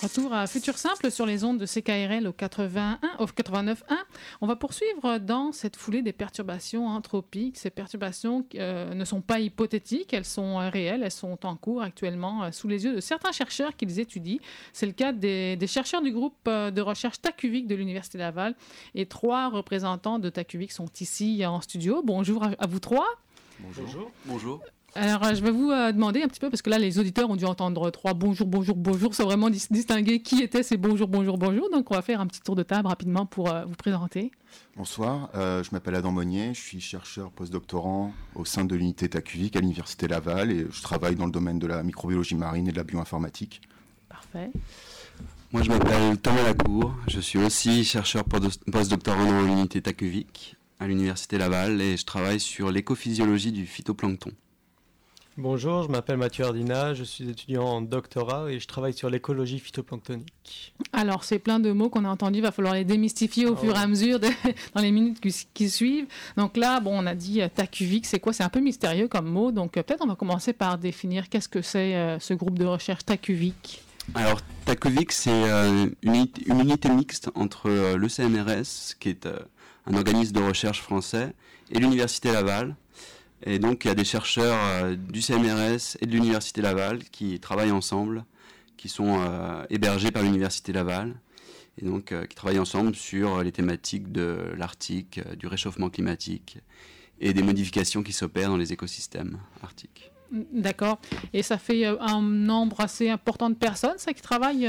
Retour à Futur Simple sur les ondes de CKRL au 89.1. On va poursuivre dans cette foulée des perturbations anthropiques. Ces perturbations ne sont pas hypothétiques, elles sont réelles, elles sont en cours actuellement sous les yeux de certains chercheurs qui les étudient. C'est le cas des chercheurs du groupe de recherche TACUVIC de l'Université Laval. Et 3 représentants de TACUVIC sont ici en studio. Bonjour à vous 3. Bonjour. Bonjour. Alors, je vais vous demander un petit peu, parce que là, les auditeurs ont dû entendre 3 bonjour, sans vraiment distinguer qui étaient ces bonjour. Donc, on va faire un petit tour de table rapidement pour vous présenter. Bonsoir, je m'appelle Adam Monnier, je suis chercheur postdoctorant au sein de l'unité TACUVIC à l'Université Laval et je travaille dans le domaine de la microbiologie marine et de la bioinformatique. Parfait. Moi, je m'appelle Thomas Lacour, je suis aussi chercheur postdoctorant dans l'unité TACUVIC à l'Université Laval et je travaille sur l'écophysiologie du phytoplancton. Bonjour, je m'appelle Mathieu Ardina, je suis étudiant en doctorat et je travaille sur l'écologie phytoplanctonique. Alors, c'est plein de mots qu'on a entendus, il va falloir les démystifier au fur et à mesure dans les minutes qui suivent. Donc là, on a dit TACUVIC, c'est quoi? C'est un peu mystérieux comme mot, donc peut-être on va commencer par définir qu'est-ce que c'est ce groupe de recherche TACUVIC. Alors, TACUVIC, c'est une unité mixte entre le CNRS, qui est un organisme de recherche français, et l'Université Laval. Et donc, il y a des chercheurs du CNRS et de l'Université Laval qui travaillent ensemble, qui sont hébergés par l'Université Laval, et donc qui travaillent ensemble sur les thématiques de l'Arctique, du réchauffement climatique et des modifications qui s'opèrent dans les écosystèmes arctiques. D'accord. Et ça fait un nombre assez important de personnes, ça, qui travaillent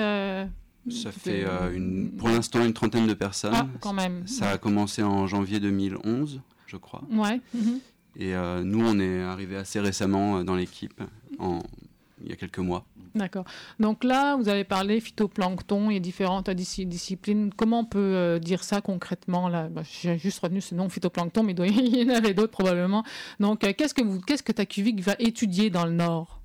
Ça fait pour l'instant une trentaine de personnes. Ah, quand même. Ça a commencé en janvier 2011, je crois. Ouais. Mm-hmm. Et nous, on est arrivés assez récemment dans l'équipe, il y a quelques mois. D'accord. Donc là, vous avez parlé phytoplancton, il y a différentes disciplines. Comment on peut dire ça concrètement là? J'ai juste retenu ce nom phytoplancton, mais il y en avait d'autres probablement. Donc, qu'est-ce que TACUVIC va étudier dans le Nord?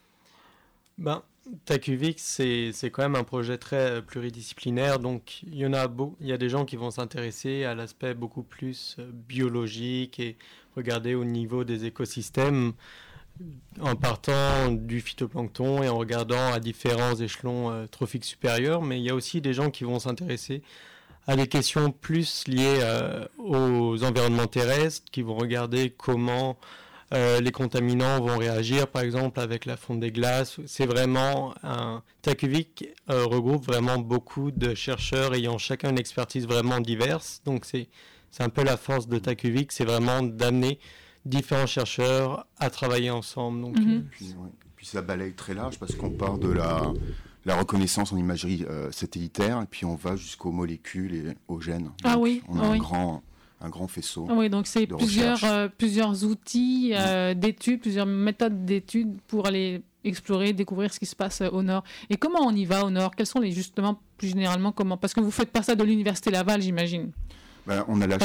TACUVIC, c'est quand même un projet très pluridisciplinaire, donc il y a des gens qui vont s'intéresser à l'aspect beaucoup plus biologique et regarder au niveau des écosystèmes en partant du phytoplancton et en regardant à différents échelons trophiques supérieurs, mais il y a aussi des gens qui vont s'intéresser à des questions plus liées aux environnements terrestres, qui vont regarder comment les contaminants vont réagir, par exemple, avec la fonte des glaces. C'est vraiment TACUVIC regroupe vraiment beaucoup de chercheurs ayant chacun une expertise vraiment diverse. Donc, c'est un peu la force de TACUVIC, c'est vraiment d'amener différents chercheurs à travailler ensemble. Donc, Puis ça balaye très large parce qu'on part de la reconnaissance en imagerie satellitaire et puis on va jusqu'aux molécules et aux gènes. Donc, on a un grand faisceau. Oui, donc c'est plusieurs outils d'études, plusieurs méthodes d'études pour aller explorer, découvrir ce qui se passe au Nord. Et comment on y va au Nord? Quels sont justement, plus généralement, comment? Parce que vous ne faites pas ça de l'Université Laval, j'imagine. On a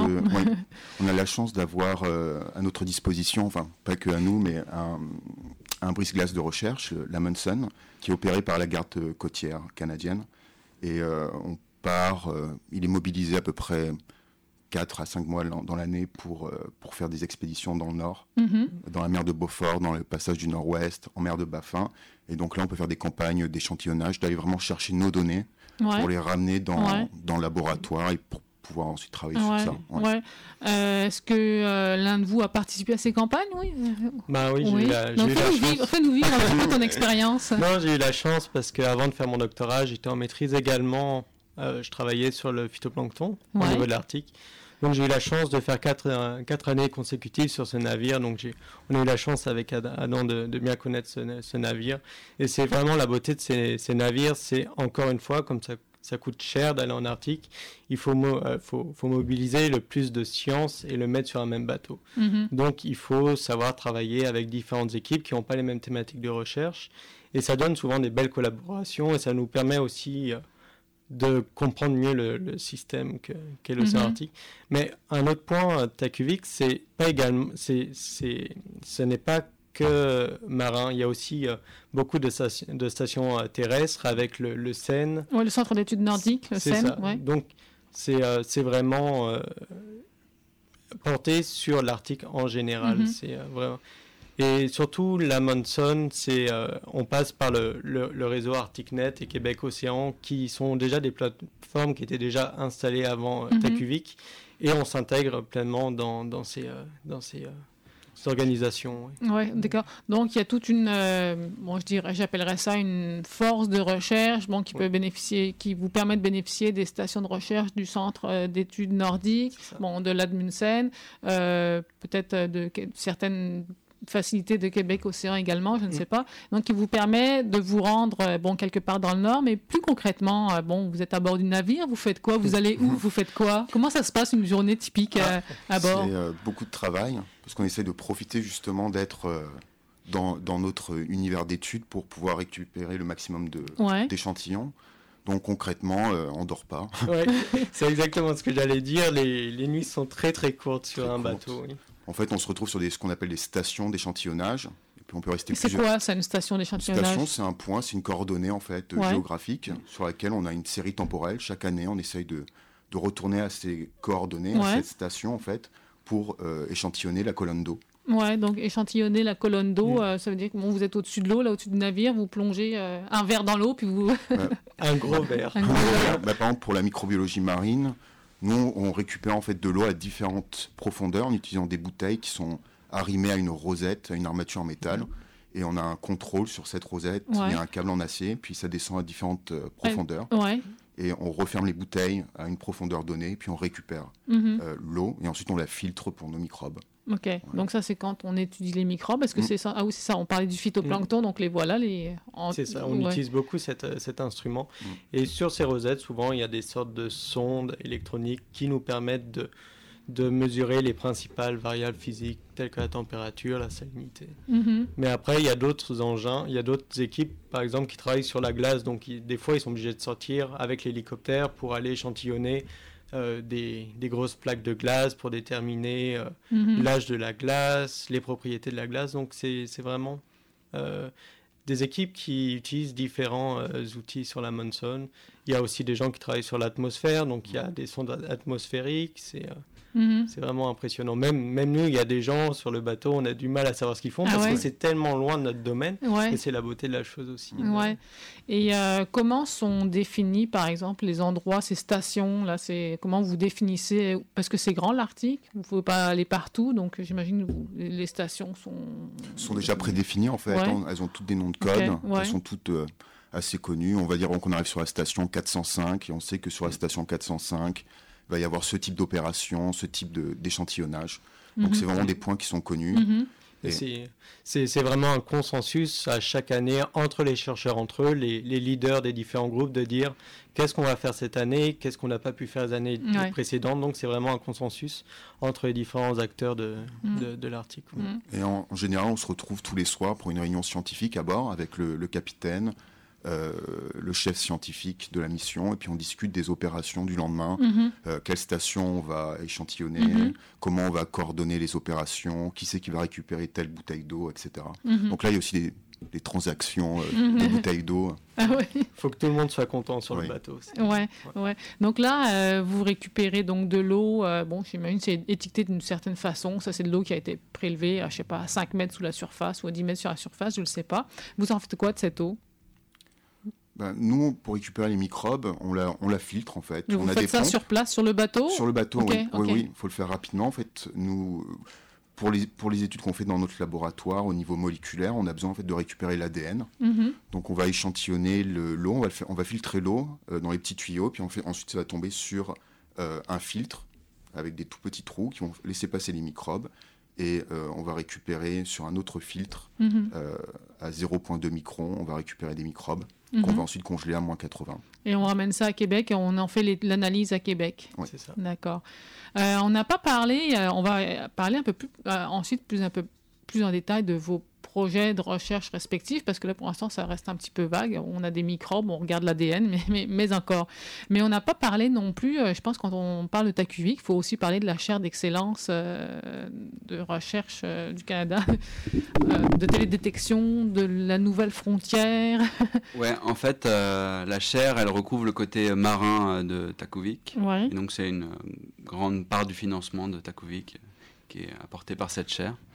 la chance d'avoir à notre disposition, enfin pas que à nous, mais un brise-glace de recherche, l'Amundsen, qui est opéré par la garde côtière canadienne. Et on part, il est mobilisé à peu près 4 à 5 mois dans l'année pour faire des expéditions dans le Nord, dans la mer de Beaufort, dans le passage du Nord-Ouest, en mer de Baffin. Et donc là, on peut faire des campagnes d'échantillonnage, d'aller vraiment chercher nos données pour les ramener dans le laboratoire et pour pouvoir ensuite travailler sur ça. Est-ce que l'un de vous a participé à ces campagnes? Oui. Fais-nous vivre un petit peu ton expérience. Non, j'ai eu la chance parce qu'avant de faire mon doctorat, j'étais en maîtrise également. Je travaillais sur le phytoplancton au niveau de l'Arctique. Donc j'ai eu la chance de faire 4 années consécutives sur ce navire. Donc on a eu la chance avec Adam de bien connaître ce navire. Et c'est vraiment la beauté de ces navires. C'est encore une fois, comme ça coûte cher d'aller en Arctique, il faut mobiliser le plus de sciences et le mettre sur un même bateau. Donc il faut savoir travailler avec différentes équipes qui n'ont pas les mêmes thématiques de recherche. Et ça donne souvent des belles collaborations et ça nous permet aussi de comprendre mieux le système qu'est l'océan Arctique. Mais un autre point, TACUVIC, c'est pas également, ce n'est pas que marin. Il y a aussi beaucoup de stations terrestres avec le CEN. Oui, le Centre d'études nordiques, le CEN. Ouais. Donc, c'est vraiment porté sur l'Arctique en général. C'est vraiment... Et surtout, l'Amundsen, on passe par le réseau ArcticNet et Québec Océan, qui sont déjà des plateformes qui étaient déjà installées avant TACUVIC, et on s'intègre pleinement dans ces organisations. Oui, d'accord. Donc, il y a toute une, j'appellerais ça une force de recherche, qui vous permet de bénéficier des stations de recherche du Centre d'études nordiques, de l'Amundsen, peut-être de certaines facilités de Québec Océan également, je ne sais pas. Donc, qui vous permet de vous rendre, quelque part dans le Nord, mais plus concrètement, vous êtes à bord du navire, vous faites quoi? Vous allez où? Vous faites quoi? Comment ça se passe une journée typique à bord? C'est beaucoup de travail, parce qu'on essaie de profiter justement d'être dans notre univers d'études pour pouvoir récupérer le maximum d'échantillons. Donc concrètement, on ne dort pas. Ouais, c'est exactement ce que j'allais dire. Les nuits sont très très courtes sur un bateau. Oui. En fait, on se retrouve sur ce qu'on appelle des stations d'échantillonnage. Et puis on peut rester C'est quoi ça, une station d'échantillonnage? Une station, c'est un point, c'est une coordonnée en fait géographique sur laquelle on a une série temporelle. Chaque année, on essaye de retourner à ces coordonnées, à cette station en fait, pour échantillonner la colonne d'eau. Ouais, donc échantillonner la colonne d'eau, ça veut dire que vous êtes au-dessus de l'eau, là au-dessus du navire, vous plongez un verre dans l'eau, puis vous... un gros verre. Par exemple, pour la microbiologie marine, nous, on récupère en fait de l'eau à différentes profondeurs en utilisant des bouteilles qui sont arrimées à une rosette, à une armature en métal. Et on a un contrôle sur cette rosette, il y a un câble en acier, puis ça descend à différentes profondeurs. Et on referme les bouteilles à une profondeur donnée, puis on récupère l'eau, et ensuite on la filtre pour nos microbes. Ok, donc ça c'est quand on étudie les microbes, est-ce que c'est ça? Ah oui, c'est ça, on parlait du phytoplancton, donc les voilà. C'est ça, on utilise beaucoup cet instrument. Et sur ces rosettes, souvent, il y a des sortes de sondes électroniques qui nous permettent de mesurer les principales variables physiques, telles que la température, la salinité. Mais après, il y a d'autres engins, il y a d'autres équipes, par exemple, qui travaillent sur la glace, donc des fois, ils sont obligés de sortir avec l'hélicoptère pour aller échantillonner des grosses plaques de glace pour déterminer l'âge de la glace, les propriétés de la glace. Donc c'est vraiment des équipes qui utilisent différents outils sur l'Amundsen. Il y a aussi des gens qui travaillent sur l'atmosphère, donc il y a des sondes atmosphériques. C'est vraiment impressionnant. Même nous, il y a des gens sur le bateau, on a du mal à savoir ce qu'ils font parce que c'est tellement loin de notre domaine. Mais c'est la beauté de la chose aussi. Et comment sont définis, par exemple, les endroits, ces stations là, comment vous définissez? Parce que c'est grand l'Arctique, vous ne pouvez pas aller partout, donc j'imagine que les stations sont déjà prédéfinies en fait. Elles ont toutes des noms de code. Elles sont toutes assez connues. On va dire qu'on arrive sur la station 405 et on sait que sur la station 405 il va y avoir ce type d'opération, ce type d'échantillonnage. Donc c'est vraiment des points qui sont connus. C'est vraiment un consensus à chaque année entre les chercheurs entre eux, les leaders des différents groupes, de dire qu'est-ce qu'on va faire cette année, qu'est-ce qu'on n'a pas pu faire les années précédentes. Donc c'est vraiment un consensus entre les différents acteurs de l'Arctique. Et en général, on se retrouve tous les soirs pour une réunion scientifique à bord avec le capitaine, le chef scientifique de la mission, et puis on discute des opérations du lendemain, quelle station on va échantillonner, comment on va coordonner les opérations, qui c'est qui va récupérer telle bouteille d'eau, etc. Donc là il y a aussi des transactions de bouteilles d'eau. Il faut que tout le monde soit content sur le bateau. Donc là, vous récupérez donc de l'eau, j'imagine c'est étiqueté d'une certaine façon, ça c'est de l'eau qui a été prélevée à, je sais pas, à 5 mètres sous la surface ou à 10 mètres sur la surface, je ne le sais pas. Vous en faites quoi de cette eau? Nous, pour récupérer les microbes, on la filtre en fait. Vous faites ça sur place, sur le bateau? Sur le bateau, oui. Il faut le faire rapidement. En fait, nous, pour les études qu'on fait dans notre laboratoire au niveau moléculaire, on a besoin en fait de récupérer l'ADN. Donc on va échantillonner l'eau, on va filtrer l'eau dans les petits tuyaux, puis ensuite ça va tomber sur un filtre avec des tout petits trous qui vont laisser passer les microbes. Et on va récupérer sur un autre filtre à 0,2 microns, on va récupérer des microbes qu'on va ensuite congeler à moins 80. Et on ramène ça à Québec et on en fait l'analyse à Québec. Oui, c'est ça. D'accord. On n'a pas parlé, on va parler un peu plus, ensuite un peu plus en détail de vos projets de recherche respectifs, parce que là, pour l'instant, ça reste un petit peu vague. On a des microbes, on regarde l'ADN, mais encore. Mais on n'a pas parlé non plus, je pense, quand on parle de TACUVIC, il faut aussi parler de la chaire d'excellence de recherche du Canada, de télédétection, de la nouvelle frontière. Ouais, en fait, la chaire, elle recouvre le côté marin de TACUVIC. Et donc, c'est une grande part du financement de TACUVIC qui est apporté par cette chaire.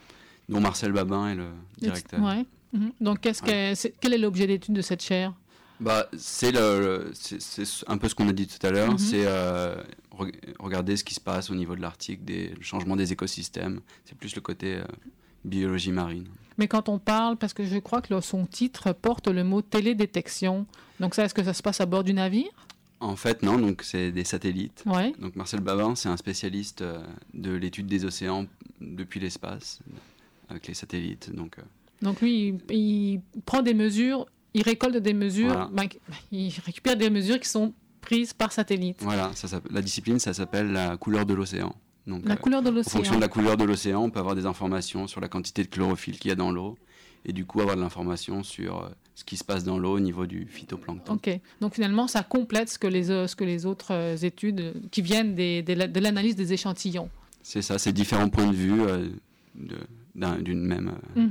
dont Marcel Babin est le directeur. Ouais. Donc, quel est l'objet d'étude de cette chaire? C'est un peu ce qu'on a dit tout à l'heure, c'est regarder ce qui se passe au niveau de l'Arctique, le changement des écosystèmes, c'est plus le côté biologie marine. Mais quand on parle, parce que je crois que son titre porte le mot télédétection, donc ça, est-ce que ça se passe à bord du navire? En fait, non, donc c'est des satellites. Ouais. Donc Marcel Babin, c'est un spécialiste de l'étude des océans depuis l'espace, avec les satellites. Donc lui, il prend des mesures, il récolte des mesures, voilà. Il récupère des mesures qui sont prises par satellite. Voilà, la discipline, ça s'appelle la couleur de l'océan. Donc, la couleur de l'océan. En fonction de la couleur de l'océan, on peut avoir des informations sur la quantité de chlorophylle qu'il y a dans l'eau, et du coup avoir de l'information sur ce qui se passe dans l'eau au niveau du phytoplancton. Ok, donc finalement ça complète ce que les autres études qui viennent de l'analyse des échantillons. C'est ça, c'est différents points de vue d'une même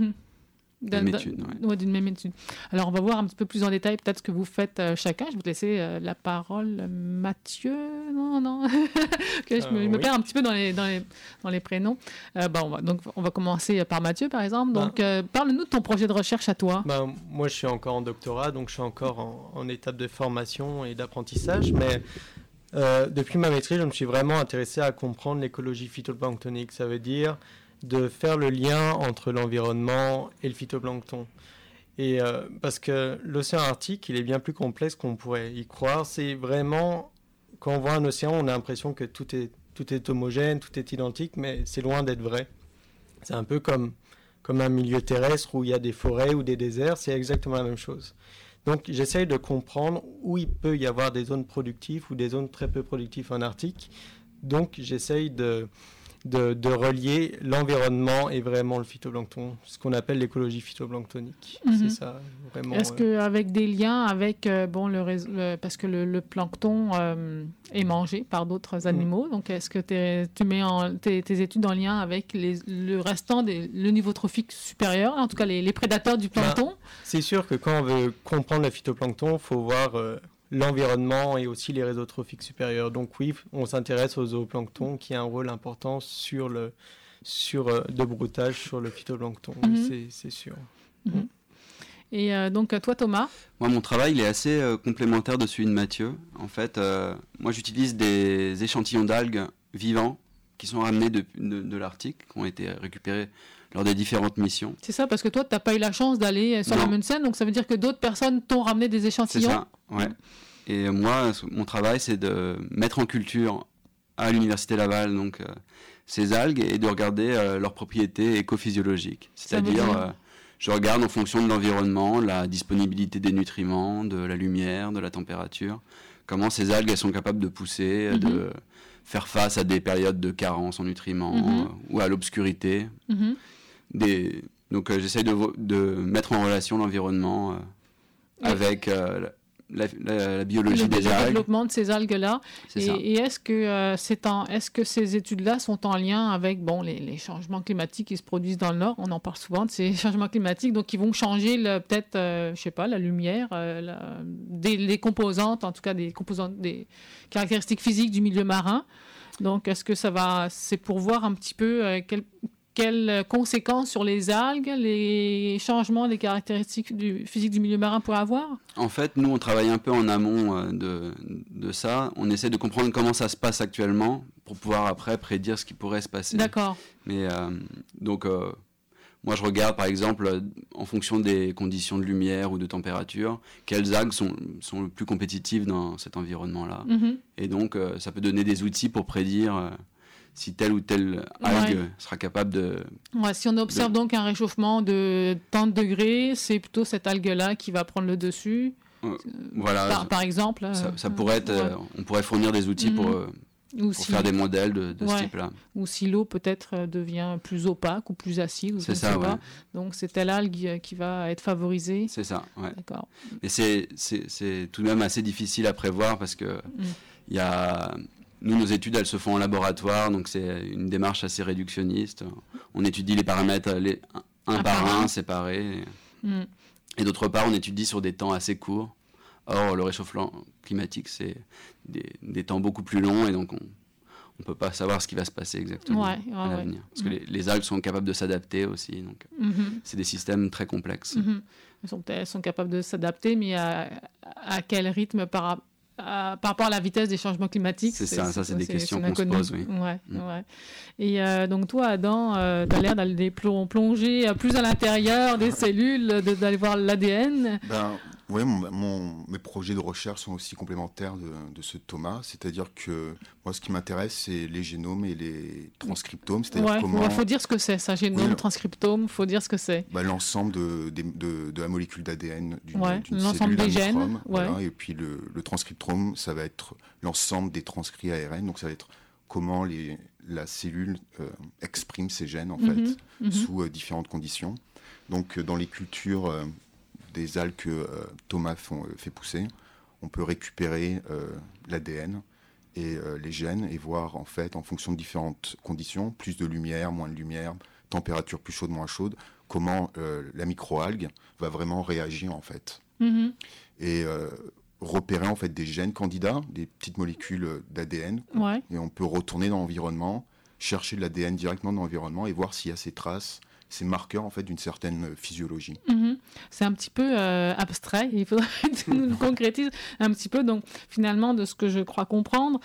étude. Ouais, d'une même étude. Alors on va voir un petit peu plus en détail peut-être ce que vous faites chacun. Je vais vous laisser la parole. Mathieu? Non. Okay, je me perds un petit peu dans les prénoms. On va commencer par Mathieu par exemple. Donc parle-nous de ton projet de recherche à toi. Moi je suis encore en doctorat, donc je suis encore en étape de formation et d'apprentissage, mais depuis ma maîtrise je me suis vraiment intéressé à comprendre l'écologie phytoplanctonique. Ça veut dire de faire le lien entre l'environnement et le phytoplancton. Et parce que l'océan Arctique, il est bien plus complexe qu'on pourrait y croire. C'est vraiment, quand on voit un océan, on a l'impression que tout est homogène, tout est identique, mais c'est loin d'être vrai. C'est un peu comme un milieu terrestre où il y a des forêts ou des déserts, c'est exactement la même chose. Donc j'essaye de comprendre où il peut y avoir des zones productives ou des zones très peu productives en Arctique. Donc j'essaye de relier l'environnement et vraiment le phytoplancton, ce qu'on appelle l'écologie phytoplanctonique. C'est ça, vraiment. Est-ce qu'avec des liens avec parce que le plancton est mangé par d'autres animaux, donc est-ce que tu mets tes études en lien avec le restant, le niveau trophique supérieur, en tout cas les prédateurs du plancton? C'est sûr que quand on veut comprendre le phytoplancton, il faut voir l'environnement et aussi les réseaux trophiques supérieurs. Donc oui, on s'intéresse au zooplancton qui a un rôle important de broutage sur le phytoplancton, c'est sûr. Et donc toi Thomas? Moi mon travail il est assez complémentaire de celui de Mathieu. En fait, moi j'utilise des échantillons d'algues vivants qui sont ramenés de l'Arctique, qui ont été récupérés lors des différentes missions. C'est ça, parce que toi tu n'as pas eu la chance d'aller sur l'Amundsen, donc ça veut dire que d'autres personnes t'ont ramené des échantillons? C'est ça, ouais. Et moi, mon travail, c'est de mettre en culture à l'Université Laval donc, ces algues et de regarder leurs propriétés écophysiologiques. C'est-à-dire, je regarde en fonction de l'environnement, la disponibilité des nutriments, de la lumière, de la température, comment ces algues elles sont capables de pousser, de faire face à des périodes de carence en nutriments ou à l'obscurité. Donc, j'essaie de mettre en relation l'environnement avec la biologie des algues. Le développement de ces algues-là. Et est-ce que ces études-là sont en lien avec les changements climatiques qui se produisent dans le Nord? On en parle souvent de ces changements climatiques, donc qui vont changer peut-être, la lumière, des composantes, en tout cas des caractéristiques physiques du milieu marin. Donc, est-ce que c'est pour voir un petit peu quelles conséquences sur les algues, les changements des caractéristiques physiques du milieu marin pourraient avoir? En fait, nous, on travaille un peu en amont de ça. On essaie de comprendre comment ça se passe actuellement pour pouvoir après prédire ce qui pourrait se passer. D'accord. Mais moi, je regarde, par exemple, en fonction des conditions de lumière ou de température, quelles algues sont le plus compétitives dans cet environnement-là. Et donc, ça peut donner des outils pour prédire si telle ou telle algue sera capable de... si on observe donc un réchauffement de tant de degrés, c'est plutôt cette algue-là qui va prendre le dessus. Voilà. Par exemple. Ça pourrait être... on pourrait fournir des outils pour faire des modèles de ce type-là. Ou si l'eau peut-être devient plus opaque ou plus acide. C'est ça, ouais. Donc c'est telle algue qui va être favorisée. C'est ça, ouais. D'accord. Mais c'est tout de même assez difficile à prévoir parce que il y a... Nous, nos études, elles se font en laboratoire, donc c'est une démarche assez réductionniste. On étudie les paramètres un par un, séparés. Et d'autre part, on étudie sur des temps assez courts. Or, le réchauffement climatique, c'est des temps beaucoup plus longs, et donc on peut pas savoir ce qui va se passer exactement à l'avenir. Parce que les algues sont capables de s'adapter aussi, donc c'est des systèmes très complexes. Elles sont capables de s'adapter, mais à quel rythme par rapport à la vitesse des changements climatiques? C'est des questions qu'on se pose, oui. Et donc toi, Adam, tu as l'air d'aller plonger plus à l'intérieur des cellules, d'aller voir l'ADN. Oui, mes projets de recherche sont aussi complémentaires de ceux de Thomas, c'est-à-dire que moi, ce qui m'intéresse, c'est les génomes et les transcriptomes, c'est-à-dire comment... Il faut dire ce que c'est, ça, génome, transcriptome, il faut dire ce que c'est. L'ensemble de la molécule d'ADN d'une l'ensemble cellule, des gènes. Et puis le transcriptome, ça va être l'ensemble des transcrits ARN, donc ça va être comment la cellule exprime ses gènes, en fait, sous différentes conditions. Donc, dans les cultures... des algues que Thomas fait pousser, on peut récupérer l'ADN et les gènes et voir en fait en fonction de différentes conditions, plus de lumière, moins de lumière, température plus chaude, moins chaude, comment la microalgue va vraiment réagir en fait. Et repérer en fait des gènes candidats, des petites molécules d'ADN, et on peut retourner dans l'environnement, chercher de l'ADN directement dans l'environnement et voir s'il y a ces traces, ces marqueurs en fait d'une certaine physiologie. C'est un petit peu abstrait, il faudrait que tu nous le concrétises un petit peu. Donc finalement, de ce que je crois comprendre,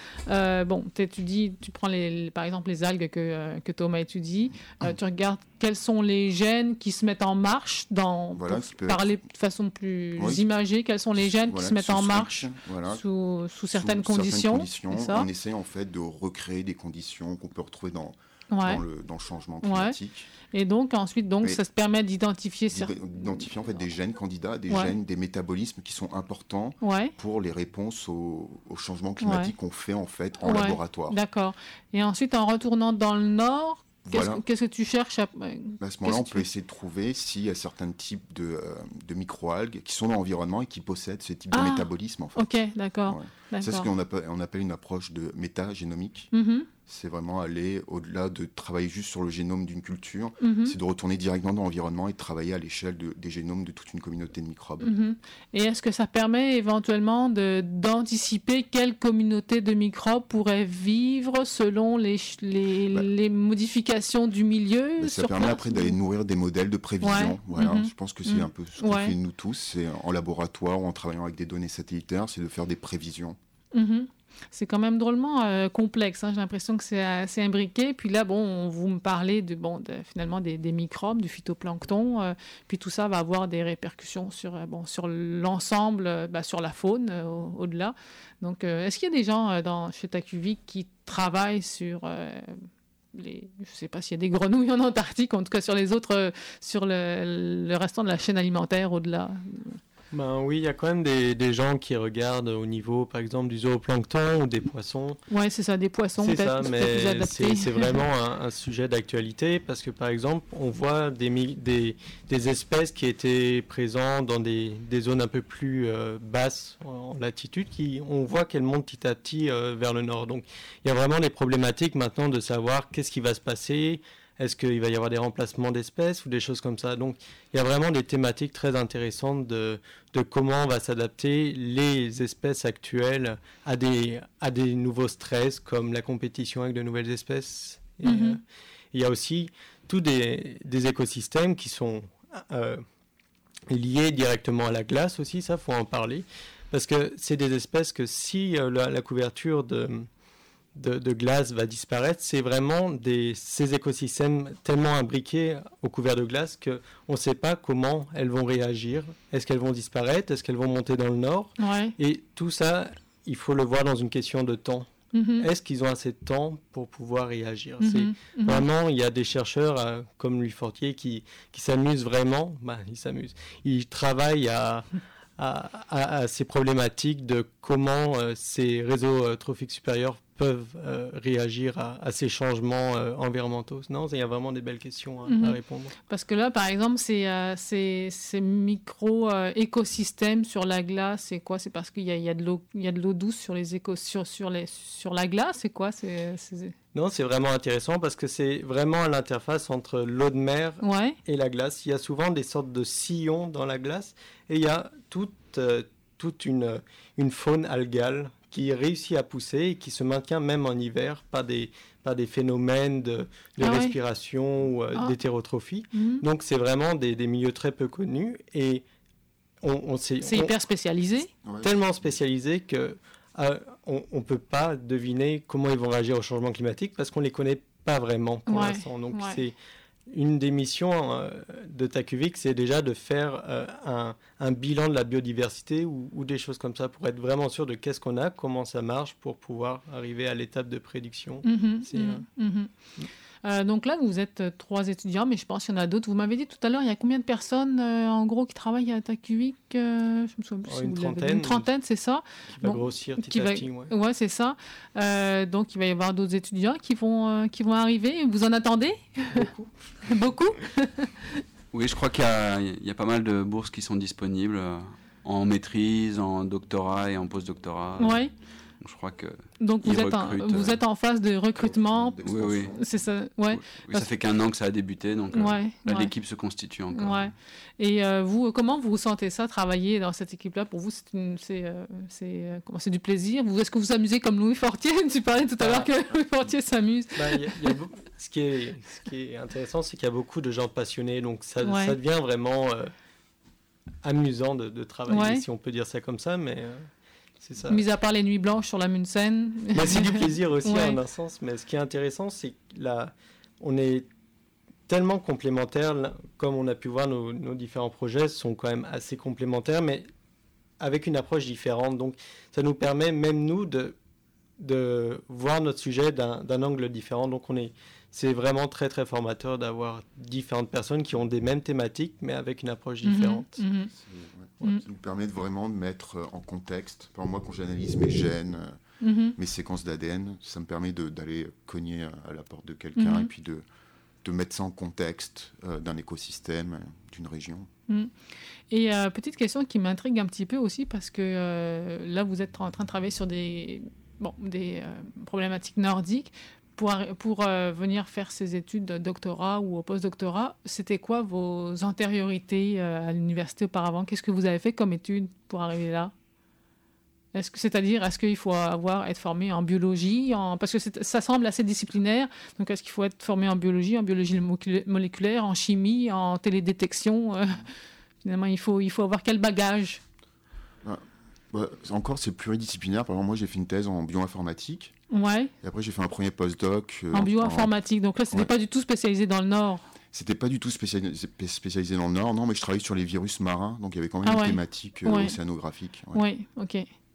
tu prends par exemple les algues que Thomas étudie, tu regardes quels sont les gènes qui se mettent en marche, pour parler de façon plus imagée, quels sont les gènes qui se mettent en marche sous certaines conditions. On essaie en fait de recréer des conditions qu'on peut retrouver dans le changement climatique. Et donc ensuite, ça te permet d'identifier en fait des gènes candidats, des gènes, des métabolismes qui sont importants pour les réponses au changement climatique qu'on fait en fait en laboratoire. D'accord. Et ensuite, en retournant dans le nord, qu'est-ce que tu cherches à ce moment-là, on peut essayer de trouver s'il y a certains types de microalgues qui sont dans l'environnement et qui possèdent ce type de métabolisme en fait. Ok, d'accord. C'est ce qu'on appelle une approche de métagénomique. C'est vraiment aller au-delà de travailler juste sur le génome d'une culture, c'est de retourner directement dans l'environnement et de travailler à l'échelle des génomes de toute une communauté de microbes. Et est-ce que ça permet éventuellement d'anticiper quelle communauté de microbes pourrait vivre selon les modifications du milieu? Ça permet après d'aller nourrir des modèles de prévision. Je pense que c'est un peu ce qu'on fait nous tous, c'est en laboratoire ou en travaillant avec des données satellitaires, c'est de faire des prévisions. C'est quand même drôlement complexe. J'ai l'impression que c'est assez imbriqué. Puis là, vous me parlez finalement des microbes, du phytoplancton. Puis tout ça va avoir des répercussions sur l'ensemble, sur la faune au-delà. Donc, est-ce qu'il y a des gens chez Tacuvic qui travaillent sur... je ne sais pas s'il y a des grenouilles en Antarctique, en tout cas sur les autres, sur le restant de la chaîne alimentaire au-delà? Oui, il y a quand même des gens qui regardent au niveau, par exemple, du zooplancton ou des poissons. Oui, c'est ça, des poissons c'est peut-être ça, mais c'est vraiment un sujet d'actualité parce que, par exemple, on voit des espèces qui étaient présentes dans des zones un peu plus basses en latitude, on voit qu'elles montent petit à petit vers le nord. Donc, il y a vraiment des problématiques maintenant de savoir qu'est-ce qui va se passer. Est-ce qu'il va y avoir des remplacements d'espèces ou des choses comme ça? Donc, il y a vraiment des thématiques très intéressantes de comment va s'adapter les espèces actuelles à des nouveaux stress, comme la compétition avec de nouvelles espèces. Il y a aussi tous des écosystèmes qui sont liés directement à la glace aussi, ça, il faut en parler. Parce que c'est des espèces que si la couverture de glace va disparaître, c'est vraiment ces écosystèmes tellement imbriqués au couvert de glace qu'on ne sait pas comment elles vont réagir. Est-ce qu'elles vont disparaître? Est-ce qu'elles vont monter dans le nord? Et tout ça, il faut le voir dans une question de temps. Est-ce qu'ils ont assez de temps pour pouvoir réagir? Vraiment, il y a des chercheurs comme Louis Fortier qui s'amusent vraiment. Ils travaillent à ces problématiques de comment ces réseaux trophiques supérieurs peuvent réagir à ces changements environnementaux. Non, il y a vraiment des belles questions à répondre. Parce que là, par exemple, ces micro-écosystèmes sur la glace, c'est quoi? C'est parce qu'il y a de l'eau douce sur la glace? C'est quoi? Non, c'est vraiment intéressant parce que c'est vraiment à l'interface entre l'eau de mer et la glace. Il y a souvent des sortes de sillons dans la glace et il y a toute une faune algale qui réussit à pousser et qui se maintient même en hiver par des phénomènes de respiration ou d'hétérotrophie. Donc c'est vraiment des milieux très peu connus et c'est hyper spécialisé. Tellement spécialisé que on ne peut pas deviner comment ils vont réagir au changement climatique parce qu'on ne les connaît pas vraiment pour l'instant. Donc c'est une des missions de TACUVIC, c'est déjà de faire un bilan de la biodiversité ou des choses comme ça pour être vraiment sûr de qu'est-ce qu'on a, comment ça marche pour pouvoir arriver à l'étape de prédiction. Donc là, vous êtes 3 étudiants, mais je pense qu'il y en a d'autres. Vous m'avez dit tout à l'heure, il y a combien de personnes en gros qui travaillent à TACUVIC Je me souviens plus si vous l'avez dit. Une trentaine, c'est ça. Qui va grossir petit à petit. Ouais, c'est ça. Donc il va y avoir d'autres étudiants qui vont arriver. Vous en attendez ? Beaucoup. Oui, je crois qu'il y a pas mal de bourses qui sont disponibles en maîtrise, en doctorat et en post-doctorat. Oui. Je crois que donc vous êtes en phase de recrutement. Oui. C'est ça. Ouais. Oui, ça fait qu'1 an que ça a débuté, donc là, l'équipe se constitue encore. Ouais. Et vous, comment vous sentez ça, travailler dans cette équipe-là ? Pour vous, c'est du plaisir. Est-ce que vous vous amusez comme Louis Fortier ? Tu parlais tout à l'heure que Louis Fortier s'amuse. Ce qui est intéressant, c'est qu'il y a beaucoup de gens passionnés, donc ça devient vraiment amusant de travailler, si on peut dire ça comme ça, mais... c'est ça. Mis à part les nuits blanches sur la Munsen. C'est du plaisir aussi en un sens, mais ce qui est intéressant, c'est que on est tellement complémentaires, comme on a pu voir, nos différents projets sont quand même assez complémentaires, mais avec une approche différente. Donc ça nous permet, même nous, de voir notre sujet d'un angle différent. Donc c'est vraiment très très formateur d'avoir différentes personnes qui ont des mêmes thématiques, mais avec une approche différente. Ça nous permet vraiment de mettre en contexte. Par exemple, moi, quand j'analyse mes gènes, mes séquences d'ADN, ça me permet d'aller cogner à la porte de quelqu'un et puis de mettre ça en contexte d'un écosystème, d'une région. Et petite question qui m'intrigue un petit peu aussi, parce que là, vous êtes en train de travailler sur des problématiques nordiques. Pour venir faire ces études de doctorat ou au post-doctorat, c'était quoi vos antériorités à l'université auparavant ? Qu'est-ce que vous avez fait comme études pour arriver là ? Est-ce qu'il faut être formé en biologie, parce que ça semble assez disciplinaire, donc est-ce qu'il faut être formé en biologie moléculaire, en chimie, en télédétection Finalement, il faut avoir quel bagage ? Encore, c'est pluridisciplinaire. Par exemple, moi, j'ai fait une thèse en bioinformatique. Ouais. Et après, j'ai fait un premier postdoc. En bioinformatique. Donc là, c'était pas du tout spécialisé dans le Nord. C'était pas du tout spécialisé dans le Nord, non, mais je travaillais sur les virus marins. Donc il y avait quand même une thématique océanographique. Oui, ok.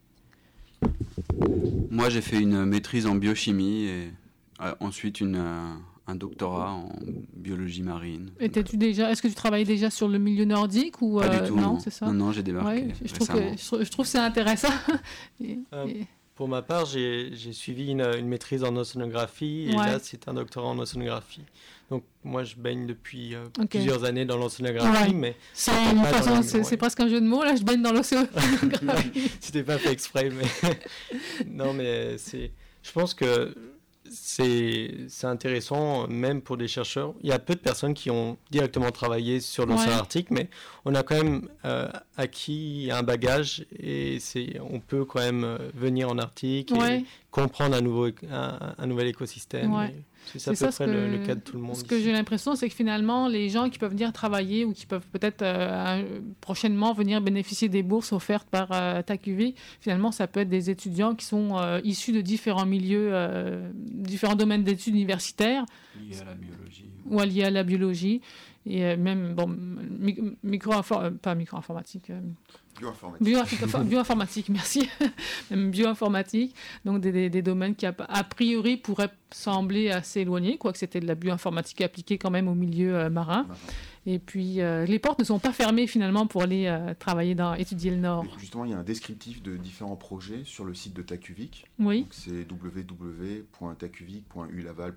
Moi, j'ai fait une maîtrise en biochimie et ensuite un doctorat en biologie marine. Est-ce que tu travaillais déjà sur le milieu nordique ou pas du tout, non, c'est ça ? Non, j'ai débarqué récemment. Je trouve que c'est intéressant. Pour ma part, j'ai suivi une maîtrise en océanographie et là, c'est un doctorat en océanographie. Donc, moi, je baigne depuis plusieurs années dans l'océanographie, mais... c'est presque un jeu de mots, là, je baigne dans l'océanographie. C'était pas fait exprès, mais... non, mais je pense que c'est intéressant, même pour des chercheurs. Il y a peu de personnes qui ont directement travaillé sur l'océan Arctique, mais on a quand même acquis un bagage et on peut quand même venir en Arctique et comprendre un nouvel écosystème. C'est à peu près le cas de tout le monde. Ce que j'ai l'impression, c'est que finalement, les gens qui peuvent venir travailler ou qui peuvent peut-être prochainement venir bénéficier des bourses offertes par TACUVIC, finalement, ça peut être des étudiants qui sont issus de différents milieux, différents domaines d'études universitaires. Liés à la biologie. Ou liés à la biologie. Et même, pas micro-informatique... Bioinformatique, merci. Même bioinformatique, donc des domaines qui, a priori, pourraient sembler assez éloignés, quoique c'était de la bioinformatique appliquée quand même au milieu marin. Et puis, les portes ne sont pas fermées, finalement, pour aller étudier le Nord. Et justement, il y a un descriptif de différents projets sur le site de TACUVIC. Oui. Donc, c'est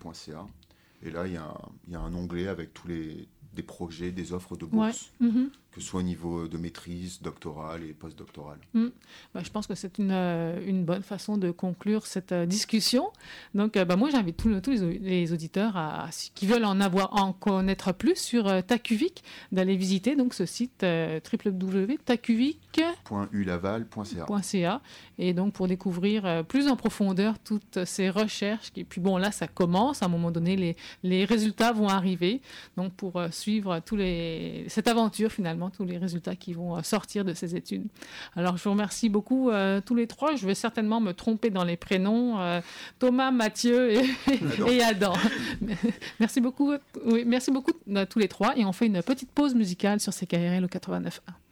www.tacuvic.ulaval.ca. Et là, il y a un onglet avec tous des projets, des offres de bourses que ce soit au niveau de maîtrise, doctorale et postdoctorale. Je pense que c'est une bonne façon de conclure cette discussion. Donc, moi, j'invite tous les auditeurs qui veulent en connaître plus sur TACUVIC d'aller visiter donc, ce site www.tacuvic.ulaval.ca et donc pour découvrir plus en profondeur toutes ces recherches. Et puis, bon, là, ça commence. À un moment donné, les résultats vont arriver. Donc, pour suivre cette aventure, finalement, tous les résultats qui vont sortir de ces études. Alors, je vous remercie beaucoup tous les trois. Je vais certainement me tromper dans les prénoms. Thomas, Mathieu et Adam. Merci beaucoup. Oui, merci beaucoup à tous les trois. Et on fait une petite pause musicale sur CKRL au 89.1.